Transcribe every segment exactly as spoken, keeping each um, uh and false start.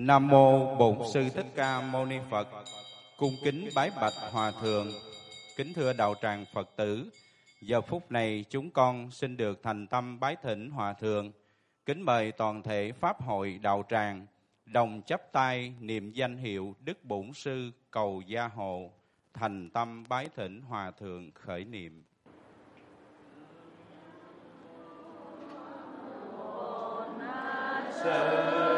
Nam mô Bổn Sư Thích Ca Mâu Ni Phật. Cung kính bái bạch Hòa Thượng. Kính thưa đạo tràng Phật tử, giờ phút này chúng con xin được thành tâm bái thỉnh Hòa Thượng. Kính mời toàn thể Pháp hội đạo tràng đồng chắp tay niệm danh hiệu Đức Bổn Sư cầu gia hộ, thành tâm bái thỉnh Hòa Thượng khởi niệm. Sư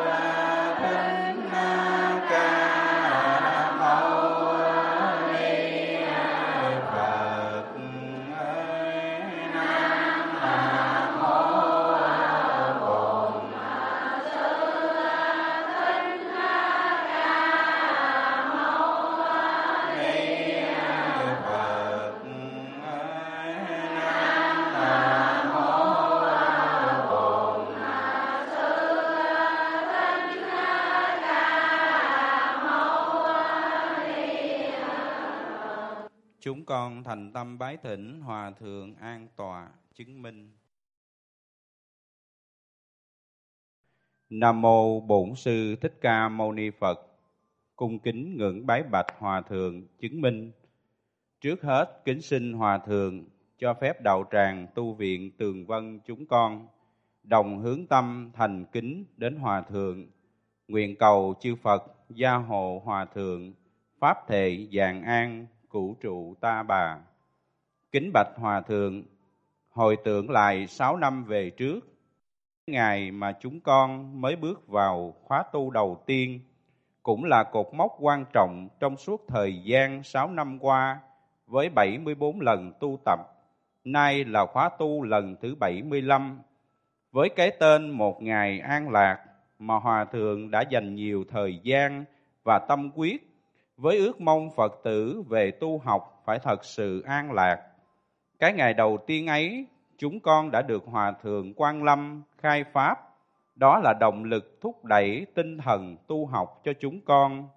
Chúng con thành tâm bái thỉnh Hòa Thượng an tọa chứng minh. Nam mô Bổn Sư Thích Ca Mâu Ni Phật. Cung kính ngưỡng bái bạch Hòa Thượng chứng minh. Trước hết kính xin Hòa Thượng cho phép đạo tràng tu viện Tường Vân chúng con đồng hướng tâm thành kính đến Hòa Thượng, nguyện cầu chư Phật gia hộ Hòa Thượng pháp thể vạn an, cụ trụ ta bà. Kính bạch Hòa Thượng, hồi tưởng lại sáu năm về trước, ngày mà chúng con mới bước vào khóa tu đầu tiên, cũng là cột mốc quan trọng trong suốt thời gian sáu năm qua với bảy mươi bốn lần tu tập. Nay là khóa tu lần thứ bảy mươi lăm, với cái tên Một Ngày An Lạc mà Hòa Thượng đã dành nhiều thời gian và tâm quyết, với ước mong Phật tử về tu học phải thật sự an lạc. Cái ngày đầu tiên ấy, chúng con đã được Hòa Thượng Quang Lâm khai Pháp. Đó là động lực thúc đẩy tinh thần tu học cho chúng con.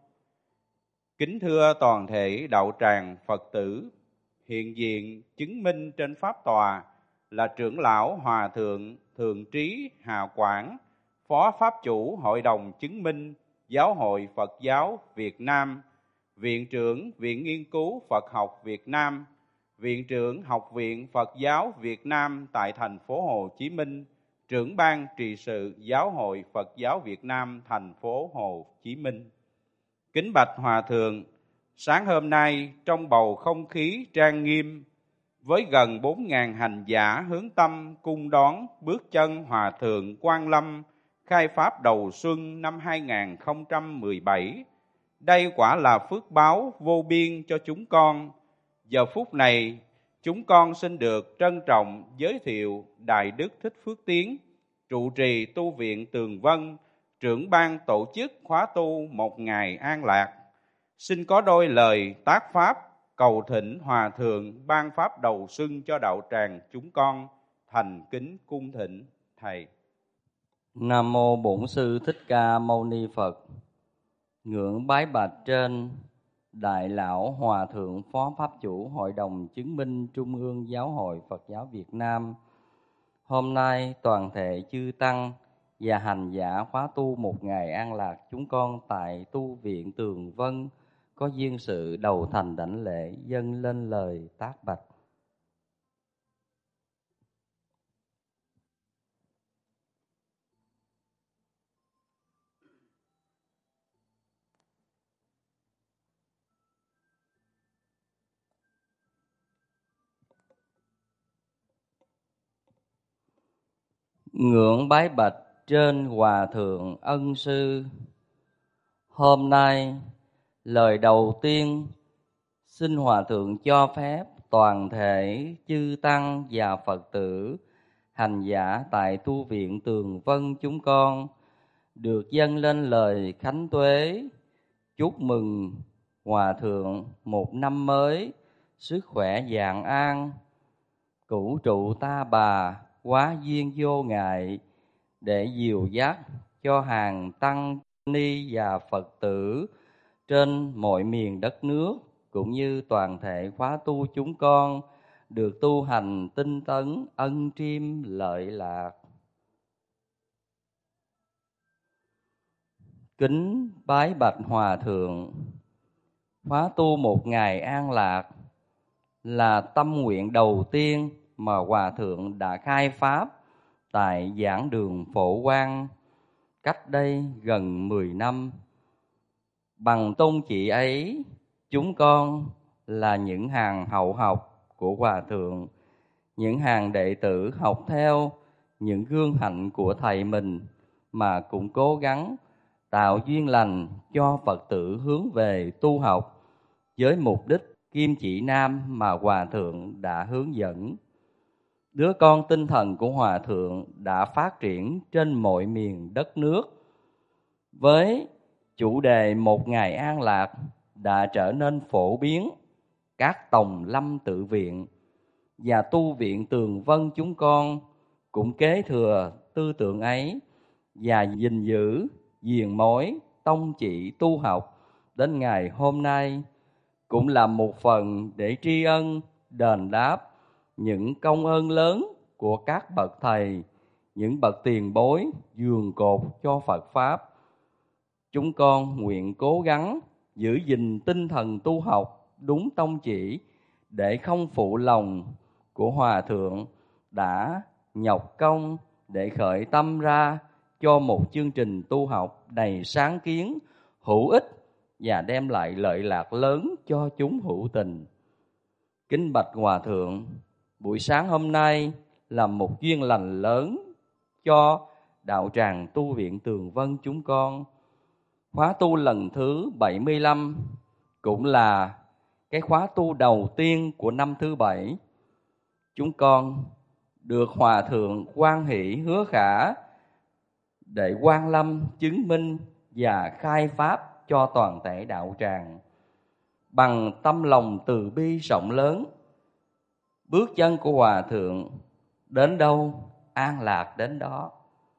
Kính thưa toàn thể đạo tràng Phật tử, hiện diện chứng minh trên Pháp tòa là trưởng lão Hòa Thượng Thường Trí Hà Quảng, Phó Pháp chủ Hội đồng chứng minh Giáo hội Phật giáo Việt Nam, Viện trưởng Viện Nghiên cứu Phật học Việt Nam, Viện trưởng Học viện Phật giáo Việt Nam tại thành phố Hồ Chí Minh, trưởng ban trị sự Giáo hội Phật giáo Việt Nam thành phố Hồ Chí Minh. Kính bạch Hòa Thượng, sáng hôm nay trong bầu không khí trang nghiêm, với gần bốn nghìn hành giả hướng tâm cung đón bước chân Hòa Thượng Quang Lâm khai Pháp đầu xuân năm hai nghìn không trăm mười bảy, đây quả là phước báo vô biên cho chúng con. Giờ phút này, chúng con xin được trân trọng giới thiệu Đại Đức Thích Phước Tiến, trụ trì tu viện Tường Vân, trưởng ban tổ chức khóa tu Một Ngày An Lạc. Xin có đôi lời tác pháp cầu thỉnh Hòa Thượng ban pháp đầu xuân cho đạo tràng chúng con, thành kính cung thỉnh thầy. Nam mô Bổn Sư Thích Ca Mâu Ni Phật. Ngưỡng bái bạch trên Đại lão Hòa Thượng Phó Pháp chủ Hội đồng chứng minh Trung ương Giáo hội Phật giáo Việt Nam. Hôm nay toàn thể chư tăng và hành giả khóa tu Một Ngày An Lạc chúng con tại tu viện Tường Vân có duyên sự đầu thành đảnh lễ dâng lên lời tác bạch. Ngưỡng bái bạch trên Hòa Thượng Ân Sư. Hôm nay, lời đầu tiên xin Hòa Thượng cho phép toàn thể chư tăng và Phật tử hành giả tại tu viện Tường Vân chúng con được dâng lên lời khánh tuế, chúc mừng Hòa Thượng một năm mới, sức khỏe vạn an, cửu trụ ta bà, quá duyên vô ngại, để dìu dắt cho hàng tăng ni và Phật tử trên mọi miền đất nước cũng như toàn thể khóa tu chúng con được tu hành tinh tấn, ân triêm lợi lạc. Kính bái bạch Hòa Thượng, khóa tu một ngày an lạc là tâm nguyện đầu tiên mà Hòa Thượng đã khai pháp tại giảng đường Phổ Quang cách đây gần mười năm. Bằng tôn chỉ ấy, chúng con là những hàng hậu học của Hòa Thượng, những hàng đệ tử học theo những gương hạnh của thầy mình mà cũng cố gắng tạo duyên lành cho Phật tử hướng về tu học với mục đích kim chỉ nam mà Hòa Thượng đã hướng dẫn. Đứa con tinh thần của Hòa Thượng đã phát triển trên mọi miền đất nước. Với chủ đề một ngày an lạc đã trở nên phổ biến các tòng lâm tự viện, và tu viện Tường Vân chúng con cũng kế thừa tư tưởng ấy và gìn giữ diền mối tông chỉ tu học đến ngày hôm nay, cũng là một phần để tri ân đền đáp những công ơn lớn của các bậc thầy, những bậc tiền bối giường cột cho Phật Pháp. Chúng con nguyện cố gắng giữ gìn tinh thần tu học đúng tông chỉ để không phụ lòng của Hòa Thượng đã nhọc công để khởi tâm ra cho một chương trình tu học đầy sáng kiến, hữu ích và đem lại lợi lạc lớn cho chúng hữu tình. Kính bạch Hòa Thượng, buổi sáng hôm nay là một duyên lành lớn cho đạo tràng tu viện Tường Vân chúng con. Khóa tu lần thứ bảy mươi lăm cũng là cái khóa tu đầu tiên của năm thứ bảy. Chúng con được Hòa Thượng hoan hỷ hứa khả để quan lâm chứng minh và khai pháp cho toàn thể đạo tràng. Bằng tâm lòng từ bi rộng lớn, bước chân của Hòa Thượng đến đâu an lạc đến đó.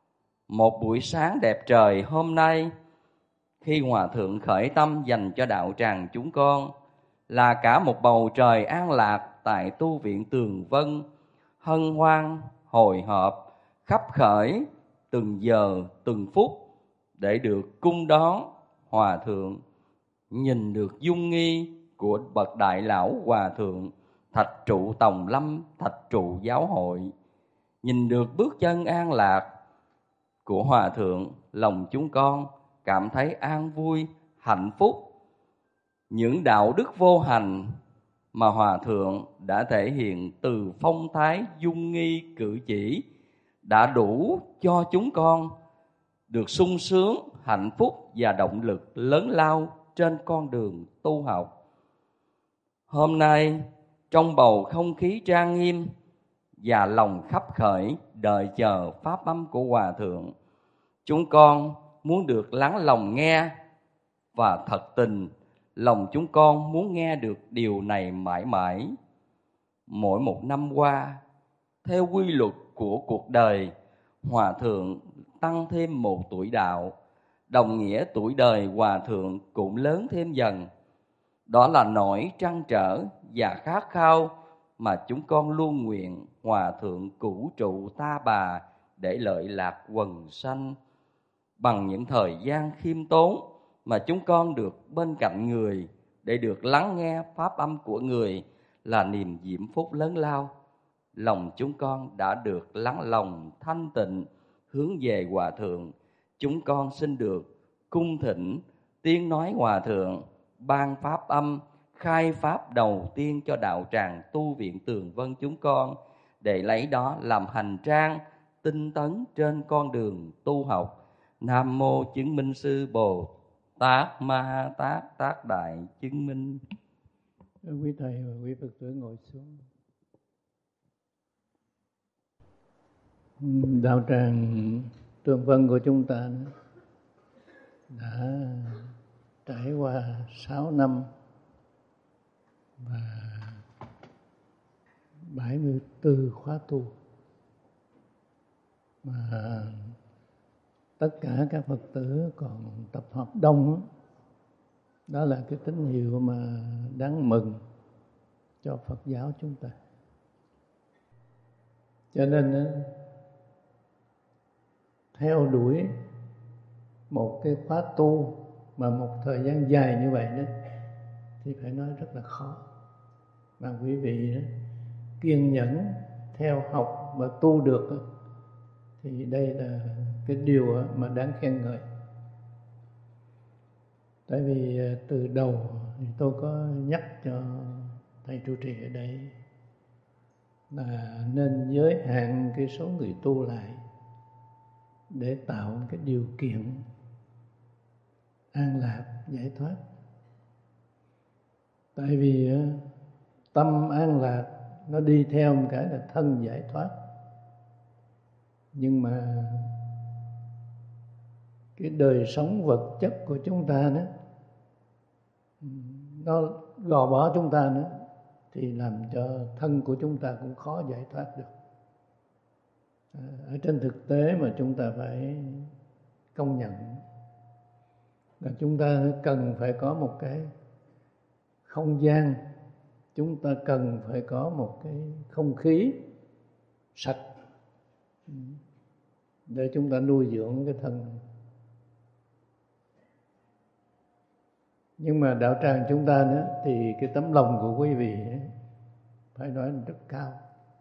Một buổi sáng đẹp trời hôm nay, khi Hòa Thượng khởi tâm dành cho đạo tràng chúng con, là cả một bầu trời an lạc tại tu viện Tường Vân, hân hoan, hồi hộp, khắp khởi từng giờ từng phút để được cung đón Hòa Thượng, nhìn dung dung nghi của bậc đại lão Hòa Thượng thạch trụ Tòng Lâm, thạch trụ giáo hội, nhìn được bước chân an lạc của Hòa Thượng, lòng chúng con cảm thấy an vui, hạnh phúc. Những đạo đức vô hành mà Hòa Thượng đã thể hiện từ phong thái dung nghi cử chỉ đã đủ cho chúng con được sung sướng, hạnh phúc và động lực lớn lao trên con đường tu học. Hôm nay, trong bầu không khí trang nghiêm và lòng khắp khởi đợi chờ pháp âm của Hòa Thượng, chúng con muốn được lắng lòng nghe, và thật tình lòng chúng con muốn nghe được điều này mãi mãi. Mỗi một năm qua, theo quy luật của cuộc đời, Hòa Thượng tăng thêm một tuổi đạo, đồng nghĩa tuổi đời Hòa Thượng cũng lớn thêm dần. Đó là nỗi trăn trở và khát khao mà chúng con luôn nguyện Hòa Thượng cửu trụ ta bà để lợi lạc quần sanh. Bằng những thời gian khiêm tốn mà chúng con được bên cạnh người để được lắng nghe pháp âm của người là niềm diễm phúc lớn lao. Lòng chúng con đã được lắng lòng thanh tịnh hướng về Hòa Thượng. Chúng con xin được cung thỉnh tiếng nói Hòa Thượng ban pháp âm khai pháp đầu tiên cho đạo tràng tu viện Tường Vân chúng con, để lấy đó làm hành trang tinh tấn trên con đường tu học. Nam mô chứng minh sư Bồ Tát Ma Ha Tát Tác Đại chứng minh. Quý thầy và quý Phật tử ngồi xuống. Đạo tràng Tường Vân của chúng ta đã trải qua sáu năm và bảy mươi tư khóa tu, mà tất cả các Phật tử còn tập hợp đông. Đó là cái tín hiệu mà đáng mừng cho Phật giáo chúng ta. Cho nên theo đuổi một cái khóa tu mà một thời gian dài như vậy đó thì phải nói rất là khó. Mà quý vị đó, kiên nhẫn theo học và tu được đó, thì đây là cái điều mà đáng khen ngợi. Tại vì từ đầu thì tôi có nhắc cho thầy trụ trì ở đây là nên giới hạn cái số người tu lại để tạo cái điều kiện an lạc, giải thoát. Tại vì tâm an lạc nó đi theo một cái là thân giải thoát. Nhưng mà cái đời sống vật chất của chúng ta đó, nó gò bó chúng ta nữa, thì làm cho thân của chúng ta cũng khó giải thoát được. Ở trên thực tế mà chúng ta phải công nhận là chúng ta cần phải có một cái không gian, chúng ta cần phải có một cái không khí sạch để chúng ta nuôi dưỡng cái thân. Nhưng mà đạo tràng chúng ta nữa thì cái tấm lòng của quý vị ấy, phải nói là rất cao,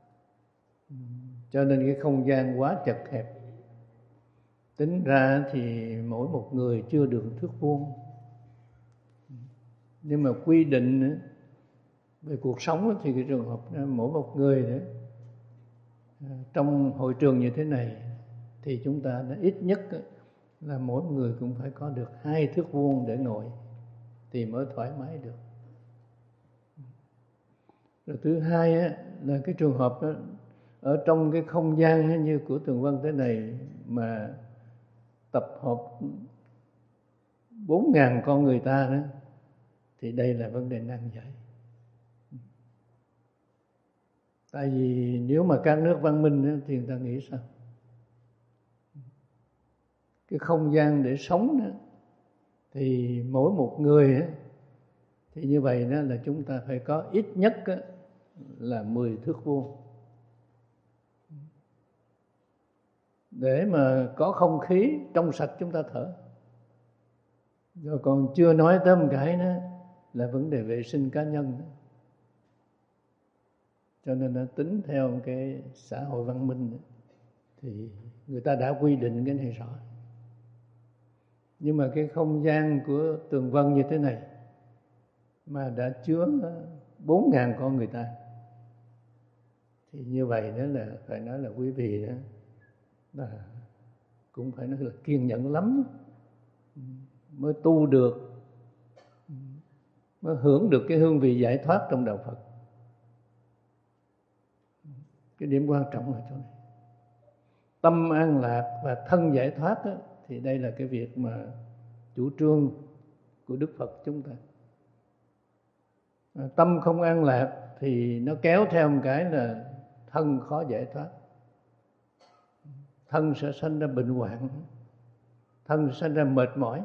cho nên cái không gian quá chật hẹp. Tính ra thì mỗi một người chưa được thước vuông, nhưng mà quy định về cuộc sống thì cái trường hợp mỗi một người đấy trong hội trường như thế này thì chúng ta đã ít nhất là mỗi người cũng phải có được hai thước vuông để ngồi thì mới thoải mái được. Rồi thứ hai là cái trường hợp đó, ở trong cái không gian như của Tường Vân thế này mà tập hợp bốn ngàn con người ta đó, thì đây là vấn đề nan giải. Tại vì nếu mà các nước văn minh đó, thì người ta nghĩ sao? Cái không gian để sống đó, thì mỗi một người đó, thì như vậy đó là chúng ta phải có ít nhất đó, là mười thước vuông để mà có không khí trong sạch chúng ta thở. Rồi còn chưa nói tới một cái nữa là vấn đề vệ sinh cá nhân nữa. Cho nên nó tính theo cái xã hội văn minh nữa, thì người ta đã quy định cái này rõ. Nhưng mà cái không gian của Tường Vân như thế này mà đã chứa bốn ngàn con người ta, thì như vậy đó là phải nói là quý vị đó là cũng phải nói là kiên nhẫn lắm mới tu được, mới hưởng được cái hương vị giải thoát trong đạo Phật. Cái điểm quan trọng là chỗ này, tâm an lạc và thân giải thoát đó, thì đây là cái việc mà chủ trương của Đức Phật chúng ta. Tâm không an lạc thì nó kéo theo một cái là thân khó giải thoát. Thân sẽ sinh ra bệnh hoạn, thân sẽ sinh ra mệt mỏi.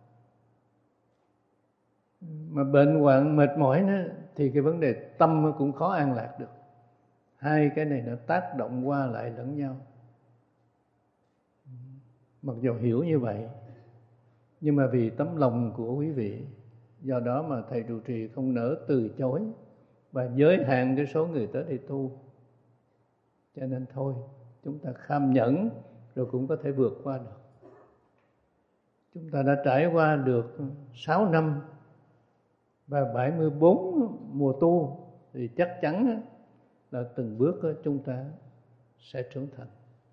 Mà bệnh hoạn mệt mỏi nữa, thì cái vấn đề tâm cũng khó an lạc được. Hai cái này nó tác động qua lại lẫn nhau. Mặc dù hiểu như vậy, nhưng mà vì tấm lòng của quý vị, do đó mà thầy trụ trì không nỡ từ chối và giới hạn cái số người tới đây tu. Cho nên thôi, chúng ta kham nhẫn rồi cũng có thể vượt qua được. Chúng ta đã trải qua được sáu năm và bảy mươi bốn mùa tu, thì chắc chắn là từng bước chúng ta sẽ trưởng thành.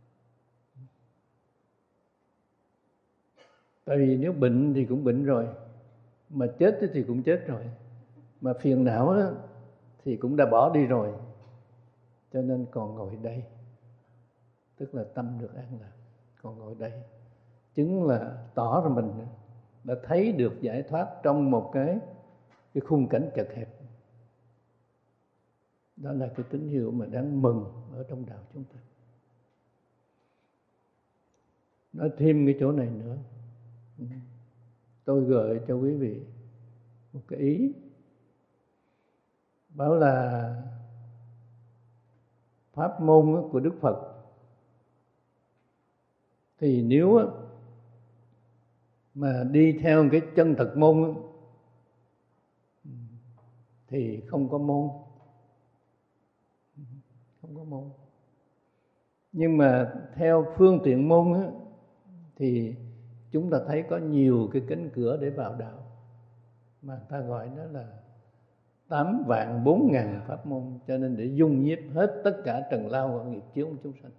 Tại vì nếu bệnh thì cũng bệnh rồi, mà chết thì cũng chết rồi, mà phiền não đó thì cũng đã bỏ đi rồi. Cho nên còn ngồi đây, tức là tâm được an lạc, còn ngồi đây chứng là tỏ ra mình đã thấy được giải thoát trong một cái cái khung cảnh chật hẹp. Đó là cái tín hiệu mà đáng mừng ở trong đạo chúng ta. Nói thêm cái chỗ này nữa, tôi gợi cho quý vị một cái ý, bảo là pháp môn của Đức Phật thì nếu mà đi theo cái chân thật môn thì không có môn, không có môn. Nhưng mà theo phương tiện môn á, thì chúng ta thấy có nhiều cái cánh cửa để vào đạo, mà ta gọi đó là tám vạn bốn ngàn pháp môn, cho nên để dung nhiếp hết tất cả trần lao và nghiệp chướng của chúng sanh.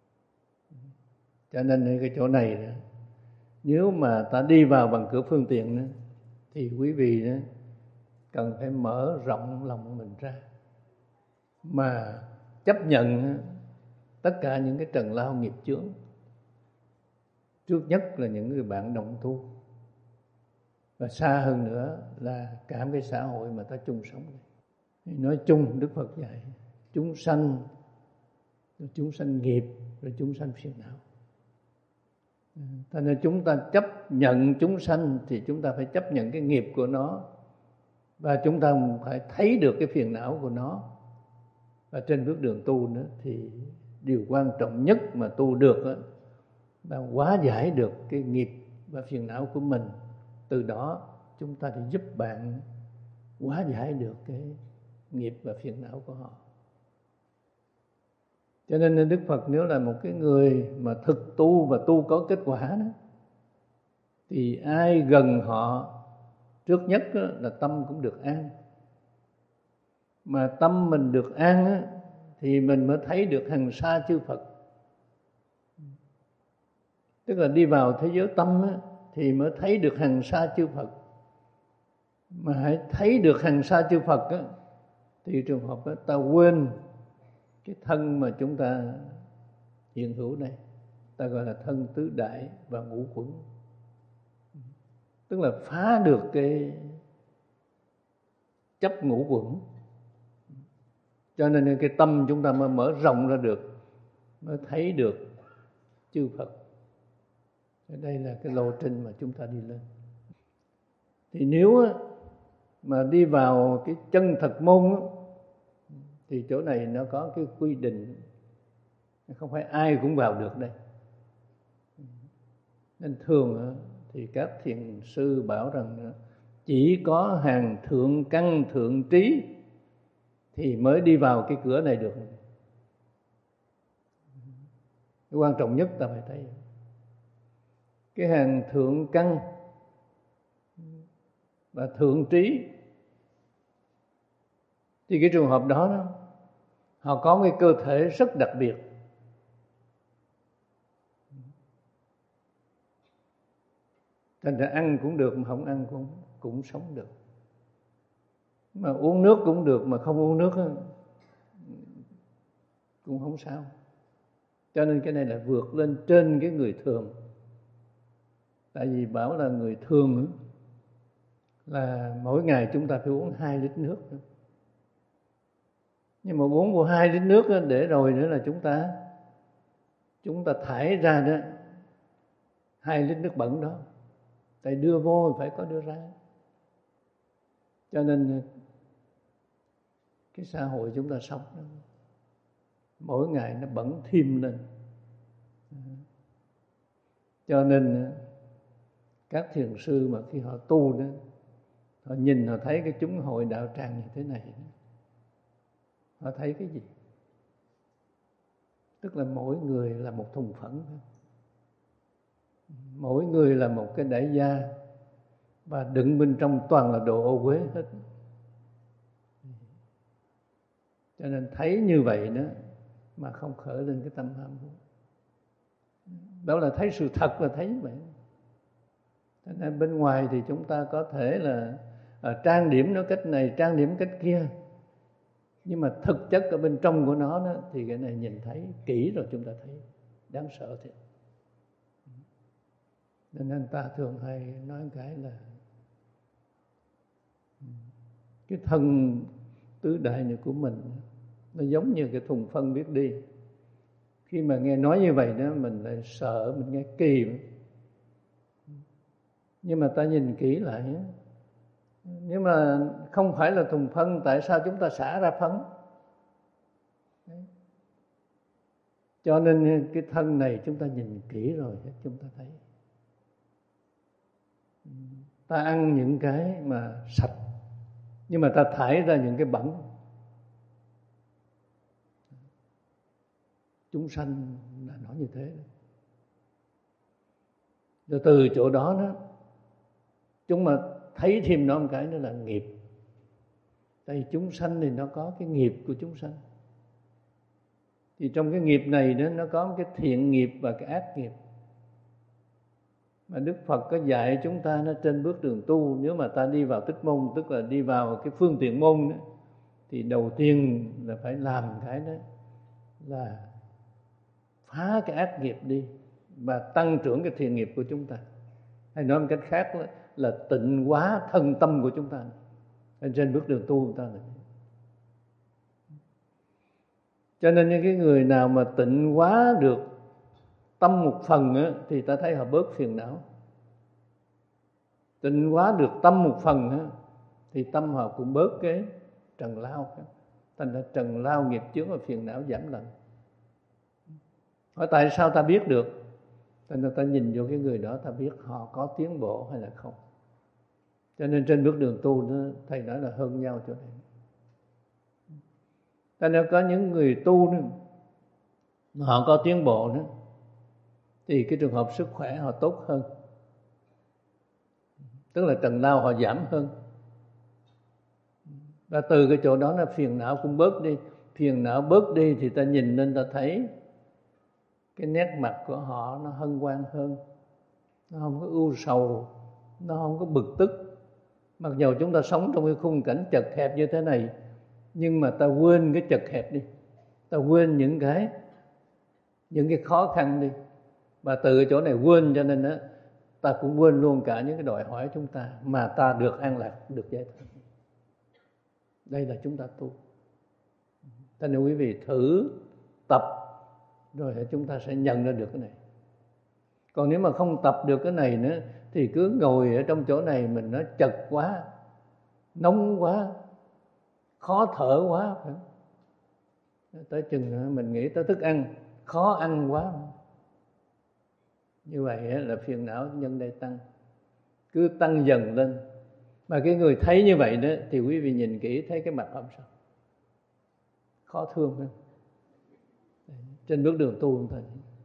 Cho nên cái chỗ này đó, nếu mà ta đi vào bằng cửa phương tiện đó, thì quý vị đó cần phải mở rộng lòng mình ra, mà chấp nhận tất cả những cái trần lao nghiệp chướng. Trước nhất là những người bạn đồng tu, và xa hơn nữa là cả cái xã hội mà ta chung sống này. Nói chung Đức Phật dạy chúng sanh, rồi chúng sanh nghiệp, rồi chúng sanh phiền não. Cho nên chúng ta chấp nhận chúng sanh thì chúng ta phải chấp nhận cái nghiệp của nó, và chúng ta phải thấy được cái phiền não của nó. Và trên bước đường tu nữa thì điều quan trọng nhất mà tu được đó, là hóa giải được cái nghiệp và phiền não của mình. Từ đó chúng ta thì giúp bạn hóa giải được cái nghiệp và phiền não của họ. Cho nên Đức Phật nếu là một cái người mà thực tu và tu có kết quả đó, thì ai gần họ trước nhất là tâm cũng được an. Mà tâm mình được an thì mình mới thấy được hằng sa chư Phật. Tức là đi vào thế giới tâm thì mới thấy được hằng sa chư Phật. Mà hãy thấy được hằng sa chư Phật á, thì trường hợp đó, ta quên cái thân mà chúng ta hiện hữu đây, ta gọi là thân tứ đại và ngũ quẩn. Tức là phá được cái chấp ngũ quẩn. Cho nên cái tâm chúng ta mới mở rộng ra được, mới thấy được chư Phật. Đây là cái lộ trình mà chúng ta đi lên. Thì nếu mà đi vào cái chân thật môn thì chỗ này nó có cái quy định, không phải ai cũng vào được đây. Nên thường thì các thiền sư bảo rằng chỉ có hàng thượng căn thượng trí thì mới đi vào cái cửa này được. Cái quan trọng nhất ta phải thấy cái hàng thượng căn và thượng trí, thì cái trường hợp đó, đó họ có cái cơ thể rất đặc biệt. Thành ra ăn cũng được mà không ăn cũng cũng sống được, mà uống nước cũng được mà không uống nước cũng không sao. Cho nên cái này là vượt lên trên cái người thường. Tại vì bảo là người thường là mỗi ngày chúng ta phải uống hai lít nước. Nhưng mà uống của hai lít nước để rồi nữa là chúng ta chúng ta thải ra đó hai lít nước bẩn đó. Tại đưa vô phải có đưa ra. Cho nên cái xã hội chúng ta sống đó, mỗi ngày nó bẩn thêm lên. Cho nên các thiền sư mà khi họ tu đó, họ nhìn họ thấy cái chúng hội đạo tràng như thế này, họ thấy cái gì? Tức là mỗi người là một thùng phấn, mỗi người là một cái đại gia, và đựng bên trong toàn là đồ ô uế hết. Cho nên thấy như vậy đó mà không khởi lên cái tâm ham muốn, đó là thấy sự thật, là thấy như vậy. Cho nên bên ngoài thì chúng ta có thể là à, trang điểm nó cách này, trang điểm cách kia, nhưng mà thực chất ở bên trong của nó đó, thì cái này nhìn thấy kỹ rồi chúng ta thấy đáng sợ thiệt. Nên ta thường hay nói cái là cái thân tứ đại này của mình nó giống như cái thùng phân biết đi. Khi mà nghe nói như vậy đó, mình lại sợ, mình nghe kỳ. Nhưng mà ta nhìn kỹ lại, nhưng mà không phải là thùng phân, tại sao chúng ta xả ra phấn? Cho nên cái thân này chúng ta nhìn kỹ rồi chúng ta thấy Ta ăn những cái mà sạch, nhưng mà ta thải ra những cái bẩn. Chúng sanh là nói như thế. Rồi từ chỗ đó đó, chúng mà thấy thêm nó một cái nữa là nghiệp. Tại vì chúng sanh thì nó có cái nghiệp của chúng sanh. Thì trong cái nghiệp này đó, nó có cái thiện nghiệp và cái ác nghiệp. Mà Đức Phật có dạy chúng ta nó trên bước đường tu, nếu mà ta đi vào tích môn, tức là đi vào cái phương tiện môn đó, thì đầu tiên là phải làm cái đó là phá cái ác nghiệp đi và tăng trưởng cái thiện nghiệp của chúng ta. Hay nói một cách khác là, là tịnh hóa thân tâm của chúng ta. Trên bước đường tu chúng ta là. Cho nên những cái người nào mà tịnh hóa được tâm một phần á, thì ta thấy họ bớt phiền não. Tịnh hóa được tâm một phần á, thì tâm họ cũng bớt cái trần lao. Thành ra trần lao nghiệp chướng và phiền não giảm dần. Hỏi tại sao ta biết được? Thành ra ta nhìn vô cái người đó ta biết họ có tiến bộ hay là không. Cho nên trên bước đường tu đó, thầy nói là hơn nhau chỗ này. Thành ra có những người tu nữa, họ có tiến bộ nữa, thì cái trường hợp sức khỏe họ tốt hơn. Tức là trần lao họ giảm hơn. Và từ cái chỗ đó là phiền não cũng bớt đi. Phiền não bớt đi thì ta nhìn lên ta thấy cái nét mặt của họ nó hân hoan hơn. Nó không có ưu sầu, nó không có bực tức. Mặc dù chúng ta sống trong cái khung cảnh chật hẹp như thế này, nhưng mà ta quên cái chật hẹp đi. Ta quên những cái những cái khó khăn đi. Và từ cái chỗ này quên cho nên đó, ta cũng quên luôn cả những cái đòi hỏi của chúng ta, mà ta được an lạc, được giải thoát. Đây là chúng ta tu. Cho nên quý vị thử tập rồi chúng ta sẽ nhận ra được cái này. Còn nếu mà không tập được cái này nữa thì cứ ngồi ở trong chỗ này mình nó chật quá, nóng quá, khó thở quá. Tới chừng mình nghĩ tới thức ăn, khó ăn quá. Như vậy là phiền não nhân đây tăng, cứ tăng dần lên. Mà cái người thấy như vậy đó thì quý vị nhìn kỹ thấy cái mặt ông sao? Khó thương hơn. Trên bước đường tu thôi.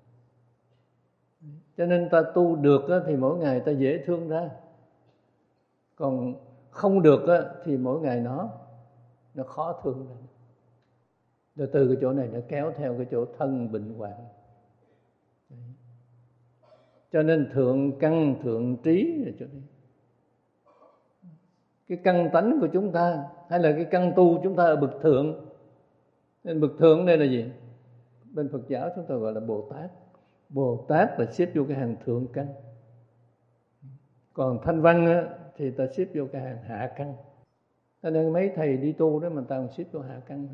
Cho nên ta tu được thì mỗi ngày ta dễ thương ra. Còn không được thì mỗi ngày nó nó khó thương ra. Rồi từ cái chỗ này nó kéo theo cái chỗ thân bệnh hoạn. Cho nên thượng căn thượng trí là chỗ này. Cái căn tánh của chúng ta hay là cái căn tu chúng ta ở bậc thượng. Nên bậc thượng đây là gì? Bên Phật giáo chúng ta gọi là Bồ Tát. Bồ Tát là xếp vô cái hàng thượng căn. Còn Thanh Văn á, thì ta xếp vô cái hàng hạ căn. Cho nên mấy thầy đi tu đó mà ta còn xếp vô hạ căn.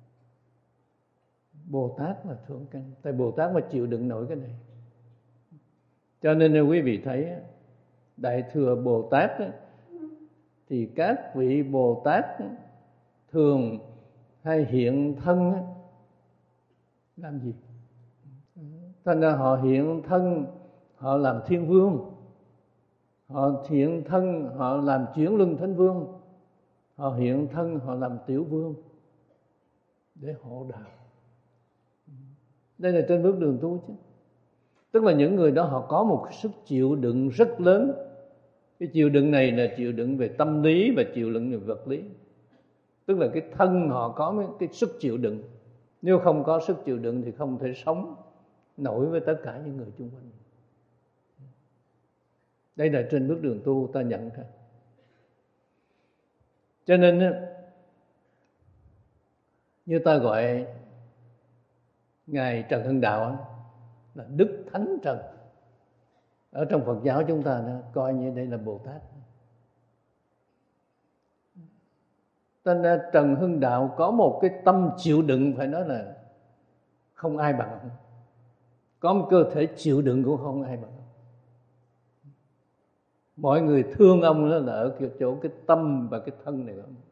Bồ Tát là thượng căn. Tại Bồ Tát mà chịu đựng nổi cái này. Cho nên quý vị thấy Đại Thừa Bồ Tát á, thì các vị Bồ Tát thường hay hiện thân á, làm gì? Thành ra họ hiện thân, họ làm thiên vương. Họ hiện thân, họ làm chuyển luân thánh vương. Họ hiện thân, họ làm tiểu vương để hộ đạo. Đây là trên bước đường tu chứ. Tức là những người đó họ có một sức chịu đựng rất lớn. Cái chịu đựng này là chịu đựng về tâm lý và chịu đựng về vật lý. Tức là cái thân họ có cái sức chịu đựng. Nếu không có sức chịu đựng thì không thể sống nổi với tất cả những người xung quanh. Đây là trên bước đường tu ta nhận ra. Cho nên như ta gọi Ngài Trần Hưng Đạo là Đức Thánh Trần. Ở trong Phật giáo chúng ta nó coi như đây là Bồ Tát. Tên Trần Hưng Đạo có một cái tâm chịu đựng phải nói là không ai bằng ông. Có một cơ thể chịu đựng cũng không ai bằng ông. Mọi người thương ông đó là ở cái chỗ cái tâm và cái thân này ông.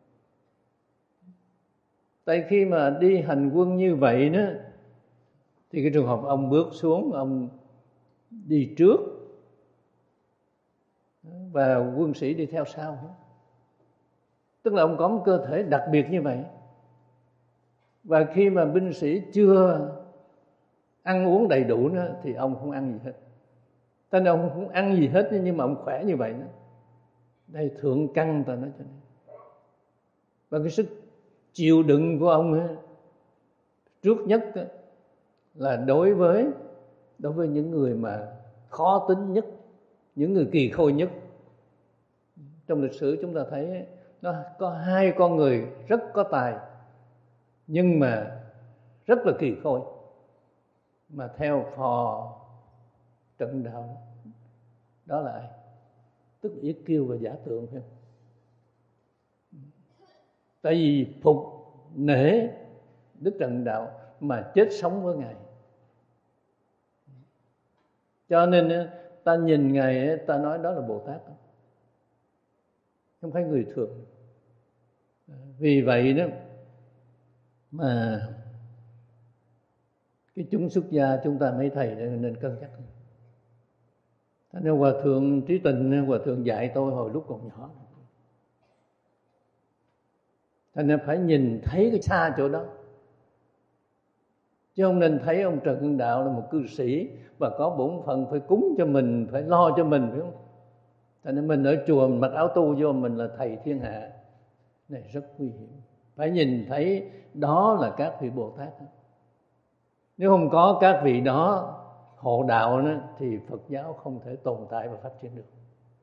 Tại khi mà đi hành quân như vậy đó, thì cái trường hợp ông bước xuống, ông đi trước, và quân sĩ đi theo sau. Tức là ông có một cơ thể đặc biệt như vậy. Và khi mà binh sĩ chưa ăn uống đầy đủ nữa thì ông không ăn gì hết. Cho nên ông không ăn gì hết nhưng mà ông khỏe như vậy nữa. Đây thượng căn ta nói cho nên. Và cái sức chịu đựng của ông ấy, trước nhất là đối với đối với những người mà khó tính nhất, những người kỳ khôi nhất. Trong lịch sử chúng ta thấy nó có hai con người rất có tài nhưng mà rất là kỳ khôi, mà theo phò Trần Đạo. Đó là ai? Tức là Yết Kiêu và Giả Tượng. Phải không? Tại vì phục nể Đức Trần Đạo mà chết sống với Ngài. Cho nên ta nhìn Ngài, ta nói đó là Bồ Tát, không phải người thường. Vì vậy đó mà cái chúng xuất gia chúng ta mấy thầy nên cân nhắc. Nên Hòa Thượng Trí Tình, Hòa Thượng dạy tôi hồi lúc còn nhỏ. Thành nên phải nhìn thấy cái xa chỗ đó, chứ không nên thấy ông Trần Hưng Đạo là một cư sĩ và có bổn phận phải cúng cho mình, phải lo cho mình, phải không? Thành nên mình ở chùa mình mặc áo tu vô mình là thầy thiên hạ, này rất nguy hiểm. Phải nhìn thấy đó là các vị Bồ Tát. Nếu không có các vị đó hộ đạo đó, thì Phật giáo không thể tồn tại và phát triển được.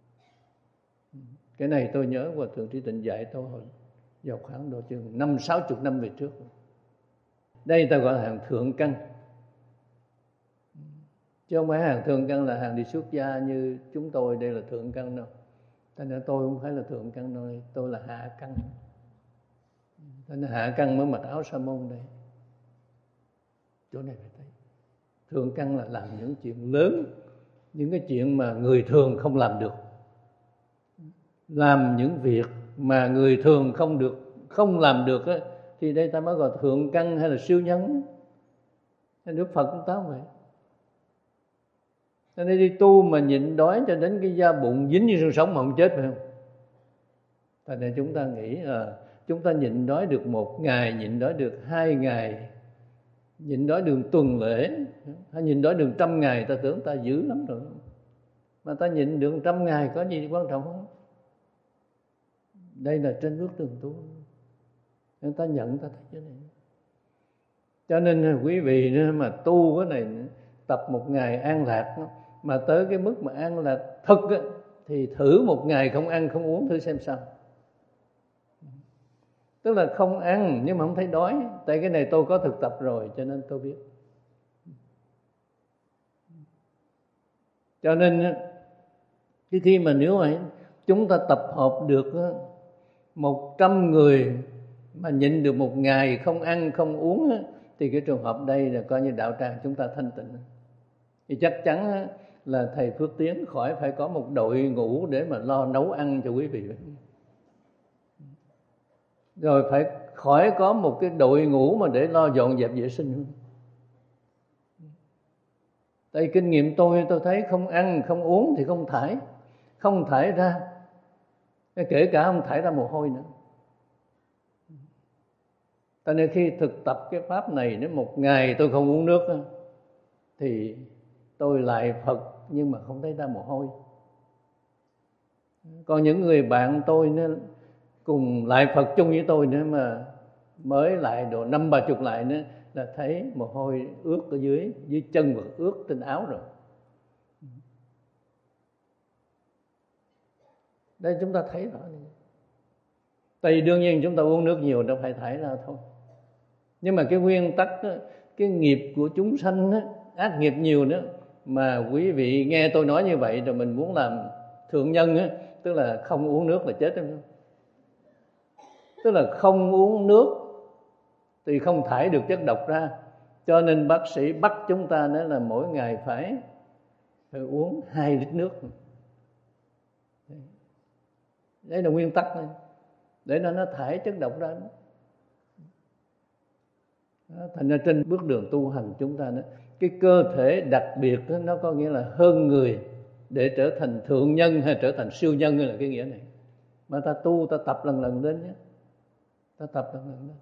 Cái này tôi nhớ Hòa Thượng Trí Tịnh dạy tôi hồi vào khoảng độ chừng năm sáu chục năm về trước. Đây ta gọi là hàng thượng căn, chứ không phải hàng thượng căn là hàng đi xuất gia như chúng tôi đây là thượng căn đâu. Thành ra tôi không phải là thượng căn đâu, tôi là hạ căn. Thành ra hạ căn mới mặc áo sa môn đây. Chỗ này phải thấy thượng căn là làm những chuyện lớn, những cái chuyện mà người thường không làm được, làm những việc mà người thường không được, không làm được á, thì đây ta mới gọi thượng căn hay là siêu nhân. Đức Phật cũng nói vậy. Cho nên đi tu mà nhịn đói cho đến cái da bụng dính như xương sống mà không chết, phải không? Thành ra chúng ta nghĩ là chúng ta nhịn đói được một ngày, nhịn đói được hai ngày, nhịn đói được tuần lễ, hay nhịn đói được trăm ngày, ta tưởng ta dữ lắm rồi. Mà ta nhịn được trăm ngày có gì quan trọng không? Đây là trên bước đường tu, nên ta nhận, ta thấy cái này. Cho nên quý vị mà tu cái này, tập một ngày an lạc, mà tới cái mức mà an lạc thực thì thử một ngày không ăn không uống thử xem sao. Tức là không ăn nhưng mà không thấy đói. Tại cái này tôi có thực tập rồi cho nên tôi biết. Cho nên cái khi mà nếu mà chúng ta tập hợp được một trăm người mà nhịn được một ngày không ăn không uống, thì cái trường hợp đây là coi như đạo tràng chúng ta thanh tịnh. Thì chắc chắn là thầy Phước Tiến khỏi phải có một đội ngũ để mà lo nấu ăn cho quý vị. Rồi phải khỏi có một cái đội ngũ mà để lo dọn dẹp vệ sinh. Tại kinh nghiệm tôi, tôi thấy không ăn không uống thì không thải, không thải ra, kể cả không thải ra mồ hôi nữa. Cho nên khi thực tập cái pháp này, nếu một ngày tôi không uống nước thì tôi lại Phật nhưng mà không thấy ra mồ hôi. Còn những người bạn tôi nữa, cùng lại Phật chung với tôi nữa mà mới lại độ năm ba chục lại nữa là thấy mồ hôi ướt ở dưới, dưới chân và ướt trên áo rồi. Đây chúng ta thấy rõ này. Tại vì đương nhiên chúng ta uống nước nhiều đâu phải thải ra thôi. Nhưng mà cái nguyên tắc đó, cái nghiệp của chúng sanh đó, ác nghiệp nhiều nữa, mà quý vị nghe tôi nói như vậy rồi mình muốn làm thượng nhân á, tức là không uống nước là chết không? Tức là không uống nước thì không thải được chất độc ra, cho nên bác sĩ bắt chúng ta đó là mỗi ngày phải phải uống hai lít nước. Đây là nguyên tắc này, để nó nó thải chất độc ra đó. Đó, thành ra trên bước đường tu hành chúng ta đó, cái cơ thể đặc biệt đó, nó có nghĩa là hơn người, để trở thành thượng nhân hay trở thành siêu nhân là cái nghĩa này. Mà ta tu, ta tập lần lần lên nhé, ta tập lần lần lên.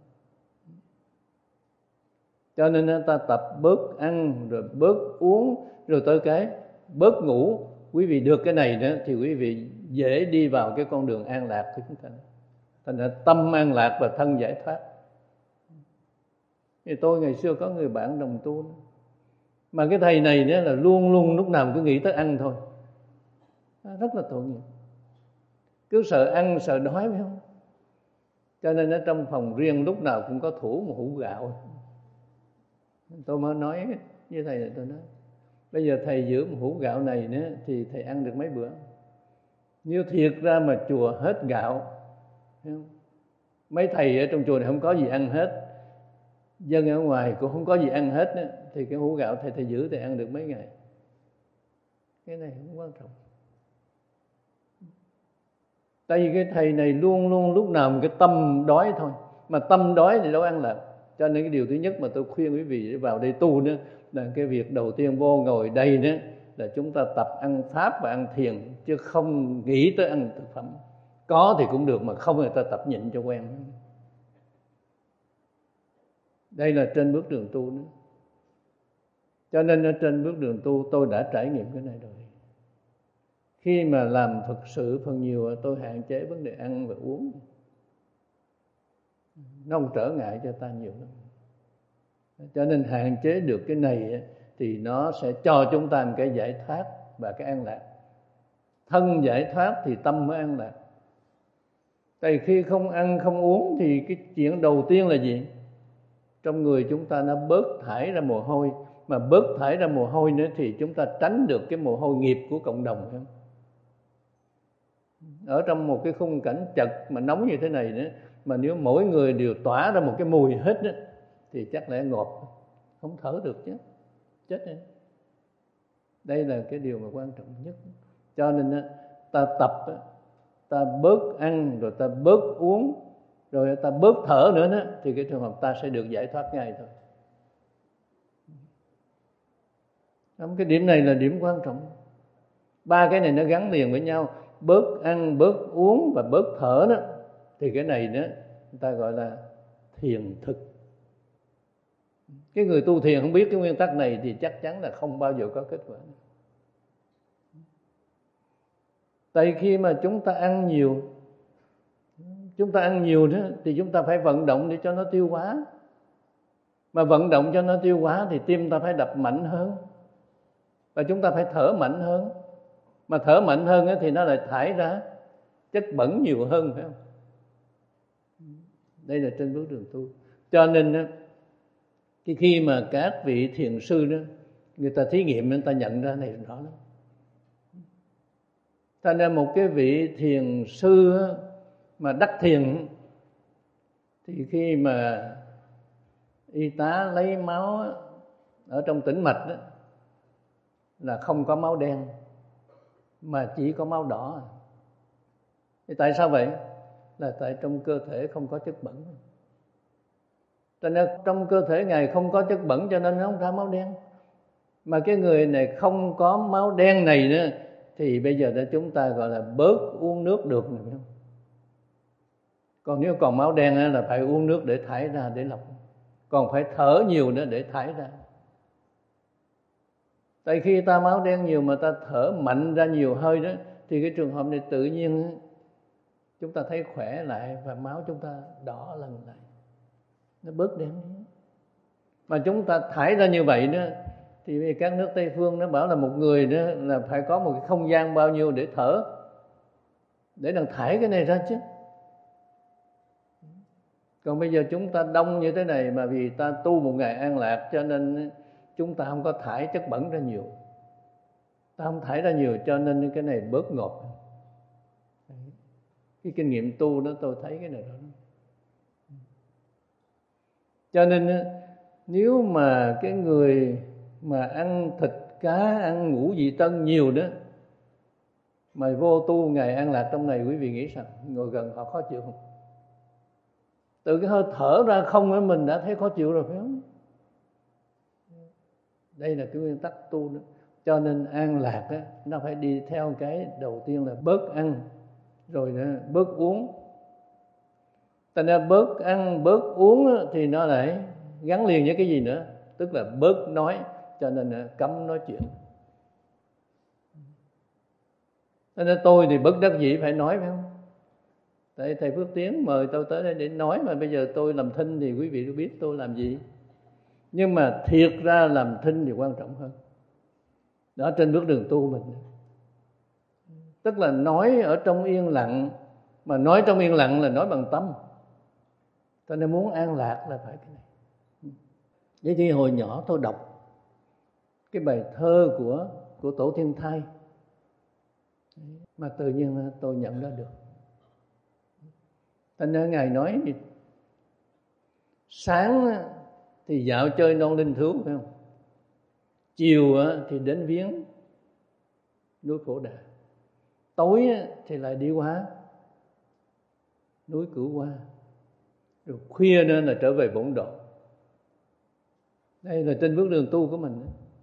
Cho nên ta tập bớt ăn, rồi bớt uống, rồi tới cái bớt ngủ. Quý vị được cái này nữa thì quý vị dễ đi vào cái con đường an lạc của chúng ta. Thành ra tâm an lạc và thân giải thoát. Thì tôi ngày xưa có người bạn đồng tu, mà cái thầy này nữa là luôn luôn lúc nào cứ nghĩ tới ăn thôi, rất là tội nghiệp, cứ sợ ăn sợ đói phải không? Cho nên ở trong phòng riêng lúc nào cũng có thủ một hũ gạo. Tôi mới nói với thầy này, tôi nói bây giờ thầy giữ một hũ gạo này nữa thì thầy ăn được mấy bữa? Nếu thiệt ra mà chùa hết gạo, mấy thầy ở trong chùa này không có gì ăn hết, dân ở ngoài cũng không có gì ăn hết nữa, thì cái hũ gạo thầy thầy giữ thầy ăn được mấy ngày? Cái này không quan trọng. Tại vì cái thầy này luôn luôn lúc nào một cái tâm đói thôi, mà tâm đói thì đâu ăn lạc. Cho nên cái điều thứ nhất mà tôi khuyên quý vị vào đây tu nữa là cái việc đầu tiên vô ngồi đây nữa là chúng ta tập ăn pháp và ăn thiền, chứ không nghĩ tới ăn thực phẩm. Có thì cũng được, mà không thì ta tập nhịn cho quen. Đây là trên bước đường tu nữa. Cho nên ở trên bước đường tu tôi đã trải nghiệm cái này rồi. Khi mà làm thực sự phần nhiều tôi hạn chế vấn đề ăn và uống, nó không trở ngại cho ta nhiều lắm. Cho nên hạn chế được cái này thì nó sẽ cho chúng ta một cái giải thoát và cái an lạc. Thân giải thoát thì tâm mới an lạc. Tại khi không ăn không uống thì cái chuyện đầu tiên là gì? Trong người chúng ta nó bớt thải ra mồ hôi. Mà bớt thải ra mồ hôi nữa thì chúng ta tránh được cái mồ hôi nghiệp của cộng đồng không? Ở trong một cái khung cảnh chật mà nóng như thế này nữa, mà nếu mỗi người đều tỏa ra một cái mùi hết đó, thì chắc lẽ ngộp, không thở được chứ, chết đấy. Đây là cái điều mà quan trọng nhất. Cho nên ta tập, ta bớt ăn, rồi ta bớt uống, rồi ta bớt thở nữa đó, thì cái trường hợp ta sẽ được giải thoát ngay thôi. Cái điểm này là điểm quan trọng. Ba cái này nó gắn liền với nhau. Bớt ăn, bớt uống và bớt thở đó, thì cái này nữa người ta gọi là thiền thực. Cái người tu thiền không biết cái nguyên tắc này thì chắc chắn là không bao giờ có kết quả. Tại khi mà chúng ta ăn nhiều, chúng ta ăn nhiều đó, thì chúng ta phải vận động để cho nó tiêu hóa. Mà vận động cho nó tiêu hóa thì tim ta phải đập mạnh hơn, và chúng ta phải thở mạnh hơn. Mà thở mạnh hơn thì nó lại thải ra chất bẩn nhiều hơn, phải không? Đây là trên bước đường tu. Cho nên cái khi mà các vị thiền sư đó, người ta thí nghiệm, người ta nhận ra này rõ lắm. Thành ra một cái vị thiền sư mà đắc thiền, thì khi mà y tá lấy máu ở trong tĩnh mạch đó, là không có máu đen mà chỉ có máu đỏ. Thì tại sao vậy? Là tại trong cơ thể không có chất bẩn. Cho nên trong cơ thể Ngài không có chất bẩn, cho nên nó không ra máu đen. Mà cái người này không có máu đen này nữa, thì bây giờ chúng ta gọi là bớt uống nước được, phải không? Còn nếu còn máu đen là phải uống nước để thải ra, để lọc. Còn phải thở nhiều nữa để thải ra. Tại khi ta máu đen nhiều mà ta thở mạnh ra nhiều hơi đó, thì cái trường hợp này tự nhiên chúng ta thấy khỏe lại và máu chúng ta đỏ lần lại, nó bớt đen đi. Mà chúng ta thải ra như vậy đó, thì về các nước Tây phương nó bảo là một người đó là phải có một cái không gian bao nhiêu để thở, để đừng thải cái này ra chứ. Còn bây giờ chúng ta đông như thế này, mà vì ta tu một ngày an lạc cho nên chúng ta không có thải chất bẩn ra nhiều. Ta không thải ra nhiều cho nên cái này bớt ngọt. Cái kinh nghiệm tu đó tôi thấy cái này đó. Cho nên nếu mà cái người mà ăn thịt cá, ăn ngũ vị tân nhiều đó, mà vô tu ngày an lạc trong này, quý vị nghĩ sao? Ngồi gần họ khó chịu không? Từ cái hơi thở ra không ấy mình đã thấy khó chịu rồi, phải không? Đây là cái nguyên tắc tu đó. Cho nên an lạc á, nó phải đi theo cái đầu tiên là bớt ăn, rồi đó, bớt uống. Thành ra bớt ăn, bớt uống á, thì nó lại gắn liền với cái gì nữa? Tức là bớt nói, cho nên cấm nói chuyện. Cho nên tôi thì bất đắc dĩ phải nói, phải không? Tại thầy Phước Tiến mời tôi tới đây để nói, mà bây giờ tôi làm thinh thì quý vị có biết tôi làm gì. Nhưng mà thiệt ra làm thinh thì quan trọng hơn. Đó, trên bước đường tu mình. Tức là nói ở trong yên lặng, mà nói trong yên lặng là nói bằng tâm. Cho nên muốn an lạc là phải cái này. Vậy thì hồi nhỏ tôi đọc cái bài thơ của, của Tổ Thiên Thai, mà tự nhiên tôi nhận ra được. Thành ra Ngài nói sáng thì dạo chơi non linh thú, phải không? Chiều thì đến viếng núi Phổ Đà, tối thì lại đi qua núi Cửu Hoa, rồi khuya nên là trở về bổn độ. Đây là trên bước đường tu của mình.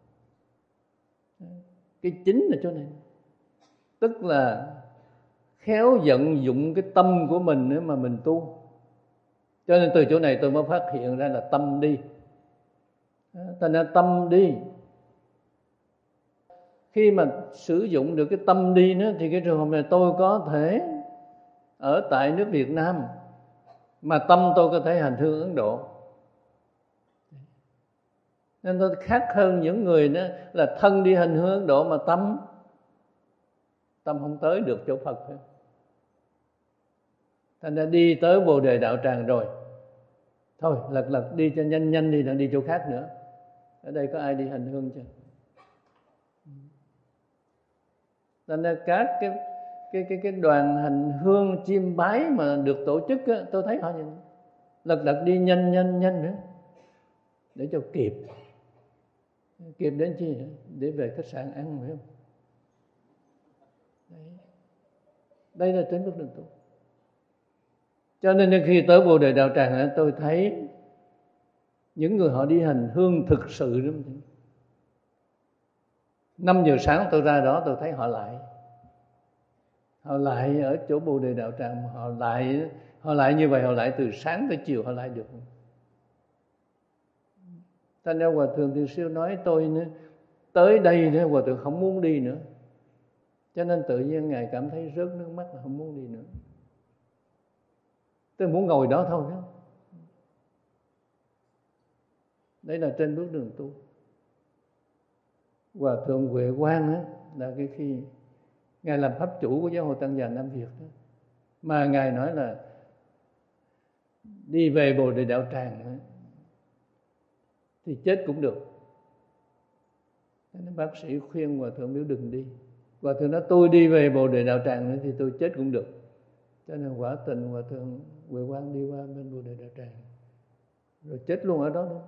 Cái chính là chỗ này, tức là khéo vận dụng cái tâm của mình để mà mình tu. Cho nên từ chỗ này tôi mới phát hiện ra là tâm đi. Thành ra tâm đi, khi mà sử dụng được cái tâm đi nữa, thì cái trường hợp này tôi có thể ở tại nước Việt Nam mà tâm tôi có thể hành hương Ấn Độ. Nên tôi khác hơn những người đó là thân đi hành hương Ấn Độ mà tâm tâm không tới được chỗ Phật. Thành ra đi tới Bồ Đề Đạo Tràng rồi, thôi lật lật đi cho nhanh nhanh đi, đừng đi chỗ khác nữa. Ở đây có ai đi hành hương chưa? Thành ra các cái cái cái cái đoàn hành hương chiêm bái mà được tổ chức á, tôi thấy họ nhìn lật lật đi nhanh nhanh nhanh nữa để cho kịp kịp đến chi nữa? Để về khách sạn ăn, phải không? Đấy. Đây là trên bước đường tu. Cho nên khi tới Bồ Đề Đạo Tràng tôi thấy những người họ đi hành hương thực sự lắm. Năm giờ sáng tôi ra đó tôi thấy họ lại họ lại ở chỗ Bồ Đề Đạo Tràng, họ lại họ lại như vậy, họ lại từ sáng tới chiều họ lại được. Thành ra Hòa Thượng Từ Siêu nói tôi nữa, tới đây nữa Hòa Thượng không muốn đi nữa. Cho nên tự nhiên Ngài cảm thấy rớt nước mắt là không muốn đi nữa. Tôi muốn ngồi đó thôi đó. Đấy là trên bước đường tu. Hòa Thượng Huệ Quang á, là cái khi Ngài làm pháp chủ của Giáo hội Tăng già Nam Việt đó. Mà Ngài nói là đi về Bồ Đề Đạo Tràng đó, thì chết cũng được. Nên bác sĩ khuyên Hòa Thượng nếu đừng đi. Hòa Thượng nói tôi đi về Bồ Đề Đạo Tràng nữa thì tôi chết cũng được. Cho nên quả tình Hòa Thượng Huệ Quang đi qua bên Bồ Đề Đạo Tràng rồi chết luôn ở đó luôn.